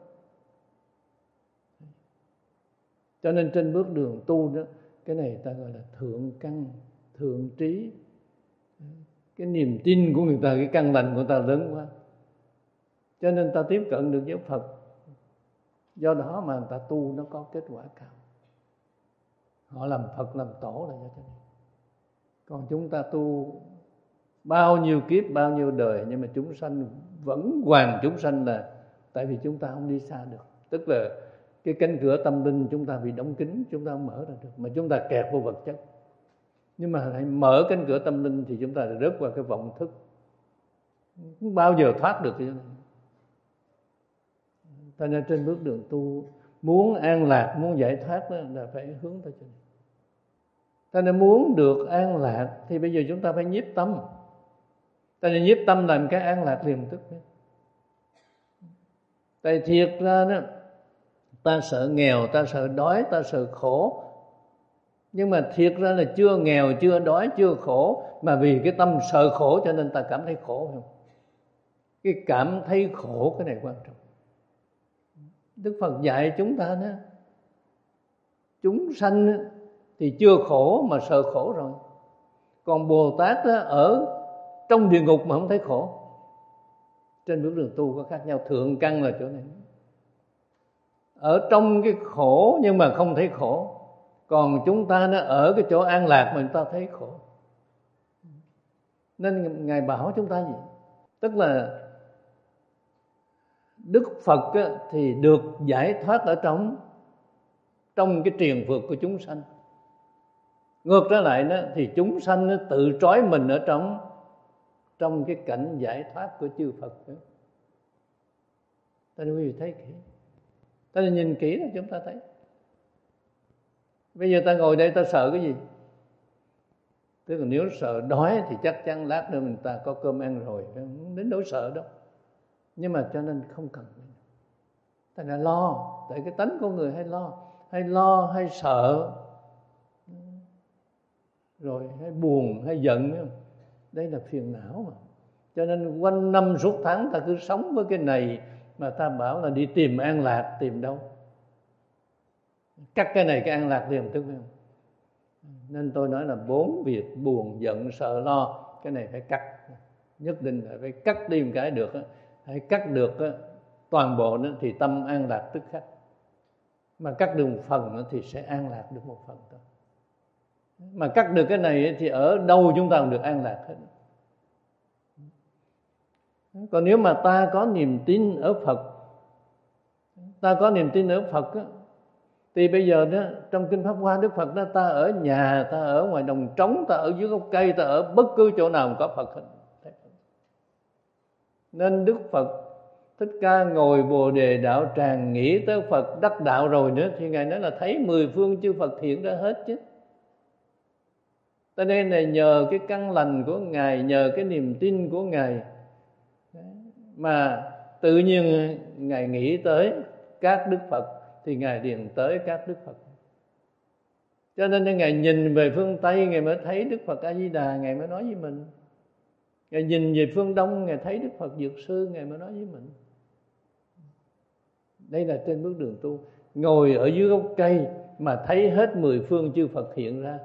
Cho nên trên bước đường tu đó, cái này ta gọi là thượng căn, thượng trí. Cái niềm tin của người ta, cái căn lành của người ta lớn quá, cho nên ta tiếp cận được với Phật. Do đó mà người ta tu nó có kết quả cao. Họ làm Phật làm tổ là như thế này. Còn chúng ta tu bao nhiêu kiếp, bao nhiêu đời, nhưng mà chúng sanh vẫn hoàn chúng sanh là tại vì chúng ta không đi xa được. Tức là cái cánh cửa tâm linh chúng ta bị đóng kín, chúng ta không mở ra được, mà chúng ta kẹt vô vật chất. Nhưng mà hãy mở cánh cửa tâm linh thì chúng ta rớt vào cái vọng thức, không bao giờ thoát được cái này. Cho nên trên bước đường tu, muốn an lạc, muốn giải thoát đó, là phải hướng tới chỗ này. Cho nên muốn được an lạc thì bây giờ chúng ta phải nhiếp tâm. Cho nên nhiếp tâm làm cái an lạc liền tức. Tại thiệt ra đó, ta sợ nghèo, ta sợ đói, ta sợ khổ. Nhưng mà thiệt ra là chưa nghèo, chưa đói, chưa khổ, mà vì cái tâm sợ khổ cho nên ta cảm thấy khổ, không? Cái cảm thấy khổ cái này quan trọng. Đức Phật dạy chúng ta đó, chúng sanh thì chưa khổ mà sợ khổ rồi. Còn Bồ Tát đó, ở trong địa ngục mà không thấy khổ. Trên bước đường tu có khác nhau, thượng căn là chỗ này. Ở trong cái khổ nhưng mà không thấy khổ. Còn chúng ta nó ở cái chỗ an lạc mà chúng ta thấy khổ. Nên Ngài bảo chúng ta gì? Tức là Đức Phật á, thì được giải thoát ở trong trong cái triền phược của chúng sanh. Ngược trở lại đó thì chúng sanh nó tự trói mình ở trong trong cái cảnh giải thoát của chư Phật đó. Ta quý vị thấy kỹ, ta nhìn kỹ là chúng ta thấy. Bây giờ ta ngồi đây ta sợ cái gì? Tức là nếu sợ đói thì chắc chắn lát nữa mình ta có cơm ăn rồi, không đến nỗi sợ đâu. Nhưng mà cho nên không cần, ta đã lo, tại cái tánh con người hay lo, hay lo hay sợ, rồi hay buồn hay giận, đây là phiền não mà. Cho nên quanh năm suốt tháng ta cứ sống với cái này mà ta bảo là đi tìm an lạc, tìm đâu? Cắt cái này cái an lạc liền, tức không? Nên tôi nói là bốn việc buồn, giận, sợ, lo, cái này phải cắt, nhất định là phải cắt đi một cái được, hay cắt được toàn bộ đó thì tâm an lạc tức khắc. Mà cắt được một phần thì sẽ an lạc được một phần thôi. Mà cắt được cái này thì ở đâu chúng ta cũng được an lạc hết. Còn nếu mà ta có niềm tin ở Phật, ta có niềm tin ở Phật á, thì bây giờ đó trong Kinh Pháp Hoa Đức Phật đó, ta ở nhà, ta ở ngoài đồng trống, ta ở dưới gốc cây, ta ở bất cứ chỗ nào có Phật hết. Nên Đức Phật Thích Ca ngồi Bồ Đề đạo tràng nghĩ tới Phật đắc đạo rồi nữa thì Ngài nói là thấy mười phương chư Phật hiện ra hết chứ. Cho nên là nhờ cái căn lành của Ngài, nhờ cái niềm tin của Ngài mà tự nhiên Ngài nghĩ tới các Đức Phật thì Ngài liền tới các Đức Phật. Cho nên Ngài nhìn về phương Tây, Ngài mới thấy Đức Phật A Di Đà, Ngài mới nói với mình. Ngài nhìn về phương Đông, Ngài thấy Đức Phật Dược Sư, Ngài mới nói với mình. Đây là trên bước đường tu. Ngồi ở dưới gốc cây mà thấy hết mười phương chư Phật hiện ra,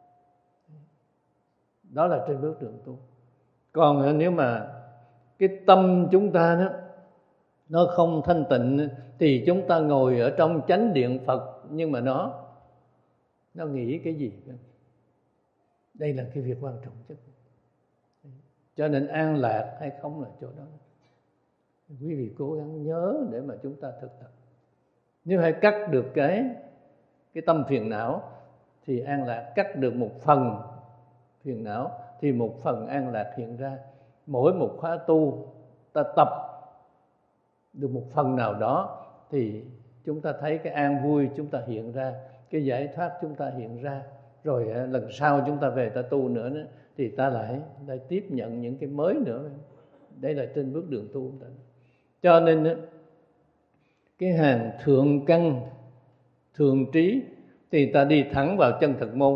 đó là trên bước đường tu. Còn nếu mà cái tâm chúng ta đó nó không thanh tịnh thì chúng ta ngồi ở trong chánh điện Phật nhưng mà nó nó nghĩ cái gì? Đây là cái việc quan trọng nhất. Cho nên an lạc hay không là chỗ đó. Quý vị cố gắng nhớ để mà chúng ta thực tập. Nếu hay cắt được cái cái tâm phiền não thì an lạc, cắt được một phần phiền não thì một phần an lạc hiện ra. Mỗi một khóa tu ta tập được một phần nào đó thì chúng ta thấy cái an vui chúng ta hiện ra, cái giải thoát chúng ta hiện ra. Rồi lần sau chúng ta về ta tu nữa, nữa thì ta lại, lại tiếp nhận những cái mới nữa. Đây là trên bước đường tu. Cho nên cái hàng thượng căn thường trí thì ta đi thẳng vào chân thực môn.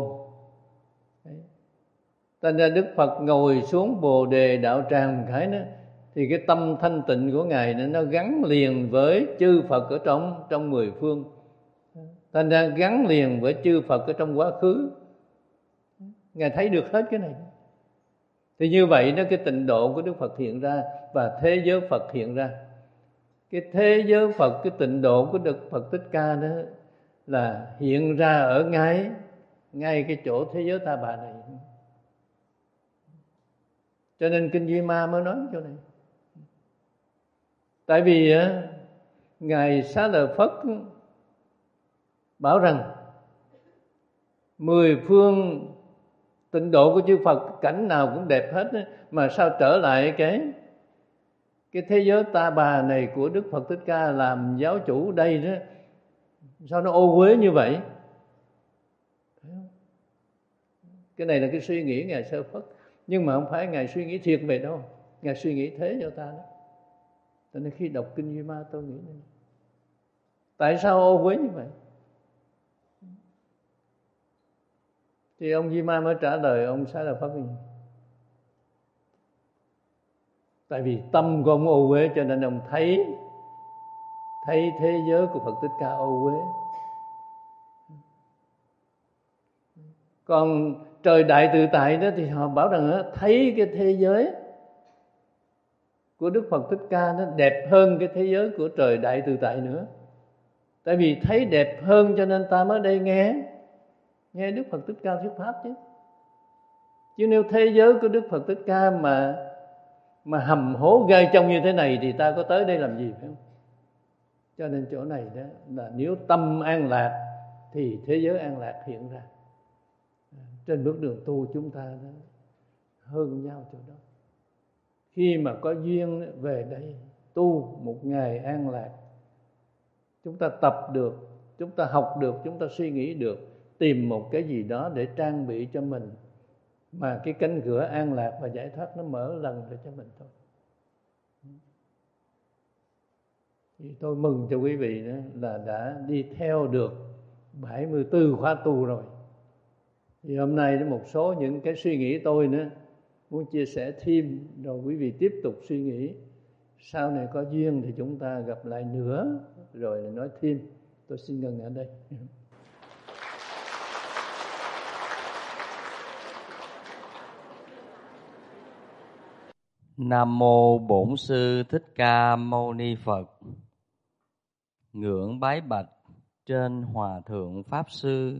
Thành ra Đức Phật ngồi xuống Bồ Đề đạo tràng một cái đó, thì cái tâm thanh tịnh của Ngài nó gắn liền với chư Phật ở trong trong mười phương. Thành ra gắn liền với chư Phật ở trong quá khứ. Ngài thấy được hết cái này. Thì như vậy đó, cái tịnh độ của Đức Phật hiện ra và thế giới Phật hiện ra. Cái thế giới Phật, cái tịnh độ của Đức Phật Thích Ca đó là hiện ra ở ngay ngay cái chỗ thế giới Ta Bà này. Cho nên Kinh Duy Ma mới nói chỗ này. Tại vì Ngài Xá Lợi Phất bảo rằng mười phương tịnh độ của chư Phật cảnh nào cũng đẹp hết, mà sao trở lại cái cái thế giới Ta Bà này của Đức Phật Thích Ca làm giáo chủ đây đó, sao nó ô uế như vậy? Cái này là cái suy nghĩ Ngài Sơ Phất, nhưng mà không phải Ngài suy nghĩ thiệt về đâu, Ngài suy nghĩ thế cho ta đó. Cho nên khi đọc Kinh Duy Ma tôi nghĩ này, tại sao ô uế như vậy? Thì ông Duy Ma mới trả lời ông Xá Lợi Phất gì? Tại vì tâm của ông ô uế cho nên ông thấy thấy thế giới của Phật Thích Ca ô uế. Còn trời Đại Tự Tại đó thì họ bảo rằng đó, thấy cái thế giới của Đức Phật Thích Ca nó đẹp hơn cái thế giới của trời Đại Tự Tại nữa. Tại vì thấy đẹp hơn cho nên ta mới đây nghe. nghe Đức Phật Thích Ca thuyết pháp chứ. Chứ nếu thế giới của Đức Phật Thích Ca mà mà hầm hố gai trong như thế này thì ta có tới đây làm gì, phải không? Cho nên chỗ này đó là nếu tâm an lạc thì thế giới an lạc hiện ra. Trên bước đường tu chúng ta đó hơn nhau chỗ đó. Khi mà có duyên về đây tu một ngày an lạc, chúng ta tập được, chúng ta học được, chúng ta suy nghĩ được, tìm một cái gì đó để trang bị cho mình, mà cái cánh cửa an lạc và giải thoát nó mở lần ra cho mình thôi. Thì tôi mừng cho quý vị đó là đã đi theo được bảy mươi tư khóa tu rồi. Thì hôm nay một số những cái suy nghĩ tôi nữa muốn chia sẻ thêm, rồi quý vị tiếp tục suy nghĩ. Sau này có duyên thì chúng ta gặp lại nữa rồi nói thêm. Tôi xin ngừng ở đây. Nam mô Bổn Sư Thích Ca Mâu Ni Phật. Ngưỡng bái bạch trên Hòa Thượng Pháp Sư.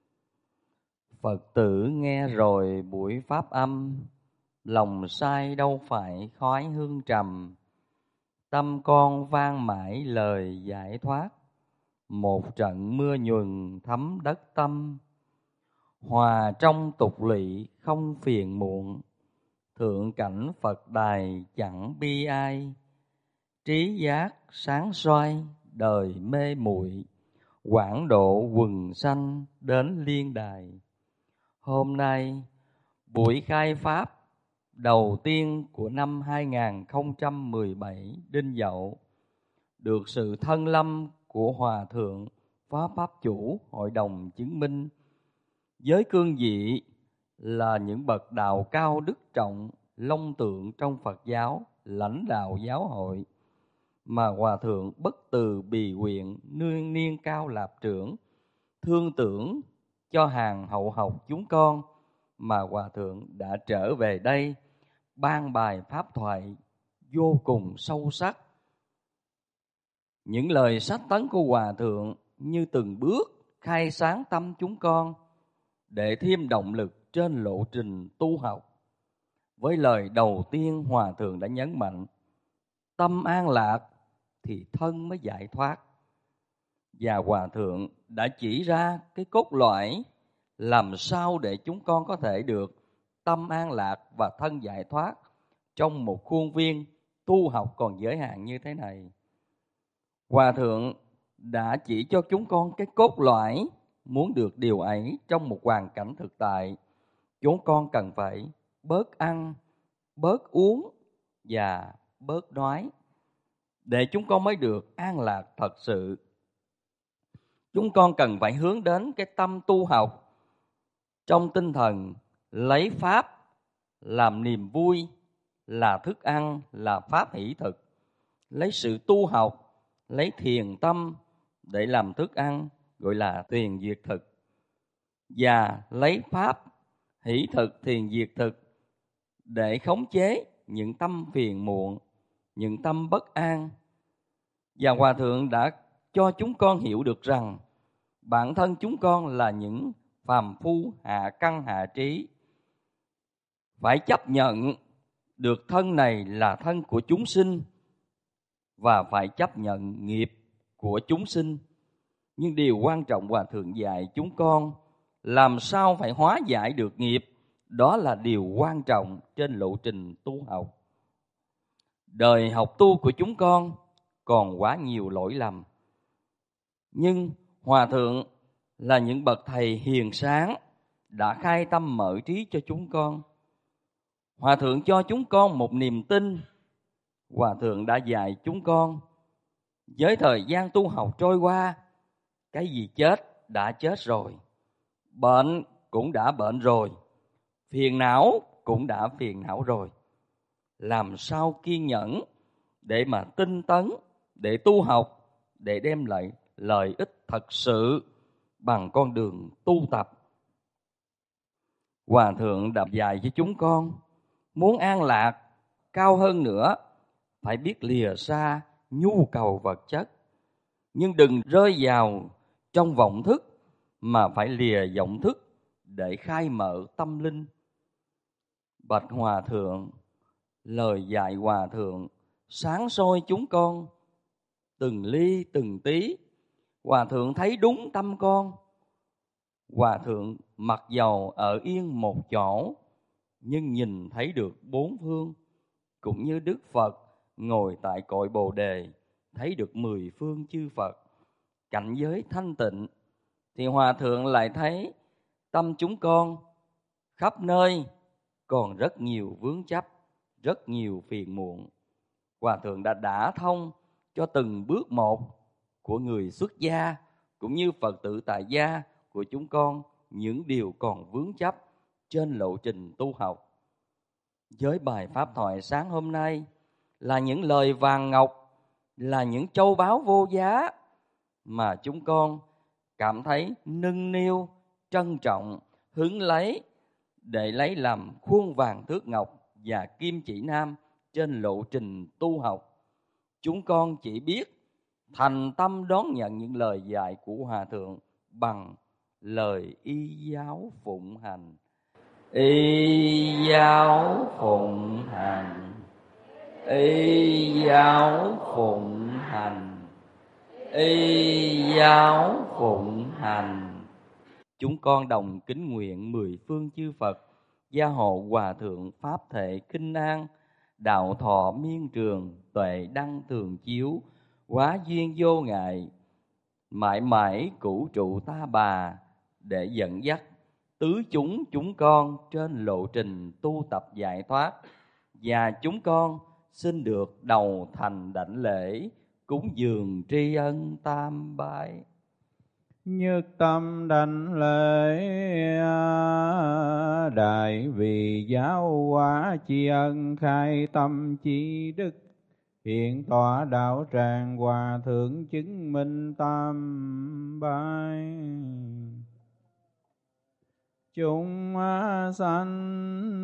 Phật tử nghe rồi buổi pháp âm, lòng sai đâu phải khói hương trầm. Tâm con vang mãi lời giải thoát, một trận mưa nhuần thấm đất tâm. Hòa trong tục lụy không phiền muộn, thượng cảnh Phật đài chẳng bi ai. Trí giác sáng soi đời mê muội, quảng độ quần sanh đến liên đài. Hôm nay buổi khai pháp đầu tiên của năm hai không một bảy Đinh Dậu, được sự thân lâm của Hòa Thượng Phó Pháp Chủ Hội đồng Chứng minh với cương vị là những bậc đạo cao đức trọng, long tượng trong Phật giáo, lãnh đạo giáo hội, mà Hòa Thượng bất từ bì nguyện nương niên cao lạp trưởng, thương tưởng cho hàng hậu học chúng con, mà Hòa Thượng đã trở về đây ban bài pháp thoại vô cùng sâu sắc. Những lời sách tấn của Hòa Thượng như từng bước khai sáng tâm chúng con để thêm động lực trên lộ trình tu học. Với lời đầu tiên, Hòa Thượng đã nhấn mạnh tâm an lạc thì thân mới giải thoát. Và Hòa Thượng đã chỉ ra cái cốt lõi làm sao để chúng con có thể được tâm an lạc và thân giải thoát trong một khuôn viên tu học còn giới hạn như thế này. Hòa Thượng đã chỉ cho chúng con cái cốt lõi muốn được điều ấy trong một hoàn cảnh thực tại. Chúng con cần phải bớt ăn, bớt uống và bớt nói để chúng con mới được an lạc thật sự. Chúng con cần phải hướng đến cái tâm tu học trong tinh thần lấy pháp làm niềm vui, là thức ăn, là pháp hỷ thực. Lấy sự tu học, lấy thiền tâm để làm thức ăn, gọi là thiền diệt thực. Và lấy pháp hỷ thực, thiền diệt thực để khống chế những tâm phiền muộn, những tâm bất an. Và Hòa Thượng đã cho chúng con hiểu được rằng bản thân chúng con là những phàm phu hạ căn hạ trí, phải chấp nhận được thân này là thân của chúng sinh và phải chấp nhận nghiệp của chúng sinh. Nhưng điều quan trọng Hòa Thượng dạy chúng con làm sao phải hóa giải được nghiệp, đó là điều quan trọng trên lộ trình tu học. Đời học tu của chúng con còn quá nhiều lỗi lầm, nhưng Hòa Thượng là những bậc thầy hiền sáng đã khai tâm mở trí cho chúng con. Hòa Thượng cho chúng con một niềm tin. Hòa Thượng đã dạy chúng con với thời gian tu học trôi qua, cái gì chết đã chết rồi, bệnh cũng đã bệnh rồi, phiền não cũng đã phiền não rồi. Làm sao kiên nhẫn để mà tinh tấn, để tu học, để đem lại lợi ích thật sự bằng con đường tu tập. Hòa Thượng đã dạy cho chúng con muốn an lạc cao hơn nữa, phải biết lìa xa nhu cầu vật chất, nhưng đừng rơi vào trong vọng thức mà phải lìa vọng thức để khai mở tâm linh. Bạch Hòa Thượng, lời dạy Hòa Thượng sáng soi chúng con từng ly từng tí. Hòa Thượng thấy đúng tâm con. Hòa Thượng mặc dầu ở yên một chỗ, nhưng nhìn thấy được bốn phương, cũng như Đức Phật ngồi tại cội Bồ Đề, thấy được mười phương chư Phật. Cảnh giới thanh tịnh thì Hòa Thượng lại thấy tâm chúng con khắp nơi còn rất nhiều vướng chấp, rất nhiều phiền muộn. Hòa Thượng đã đả thông cho từng bước một của người xuất gia cũng như Phật tử tại gia của chúng con những điều còn vướng chấp trên lộ trình tu học. Với bài pháp thoại sáng hôm nay là những lời vàng ngọc, là những châu báu vô giá mà chúng con cảm thấy nâng niu, trân trọng, hứng lấy để lấy làm khuôn vàng thước ngọc và kim chỉ nam trên lộ trình tu học. Chúng con chỉ biết thành tâm đón nhận những lời dạy của Hòa Thượng bằng lời y giáo phụng hành. Y giáo phụng hành, y giáo phụng hành, y giáo phụng hành. Chúng con đồng kính nguyện mười phương chư Phật gia hộ Hòa Thượng pháp thể kinh an, đạo thọ miên trường, tuệ đăng thường chiếu, hóa duyên vô ngại, mãi mãi cửu trụ ta bà, để dẫn dắt tứ chúng chúng con trên lộ trình tu tập giải thoát. Và chúng con xin được đầu thành đảnh lễ cúng dường tri ân tam bái. Nhất tâm đảnh lễ đại vì giáo hóa tri ân, khai tâm chi đức hiện tọa đạo tràng, Hòa Thượng chứng minh tam bái. Chúng sanh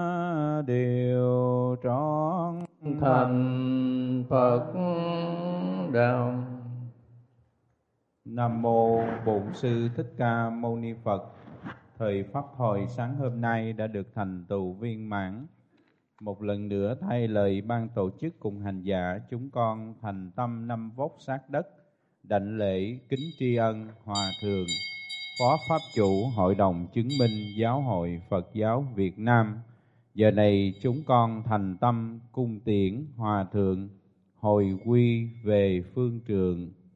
đều trọn thành Phật đạo. Nam mô Bổn Sư Thích Ca Mâu Ni Phật. Thời pháp thoại sáng hôm nay đã được thành tựu viên mãn. Một lần nữa thay lời ban tổ chức cùng hành giả, chúng con thành tâm năm vóc sát đất đảnh lễ kính tri ân Hòa Thượng Phó Pháp Chủ Hội đồng Chứng minh Giáo hội Phật giáo Việt Nam. Giờ này chúng con thành tâm cung tiễn Hòa Thượng hồi quy về phương trường.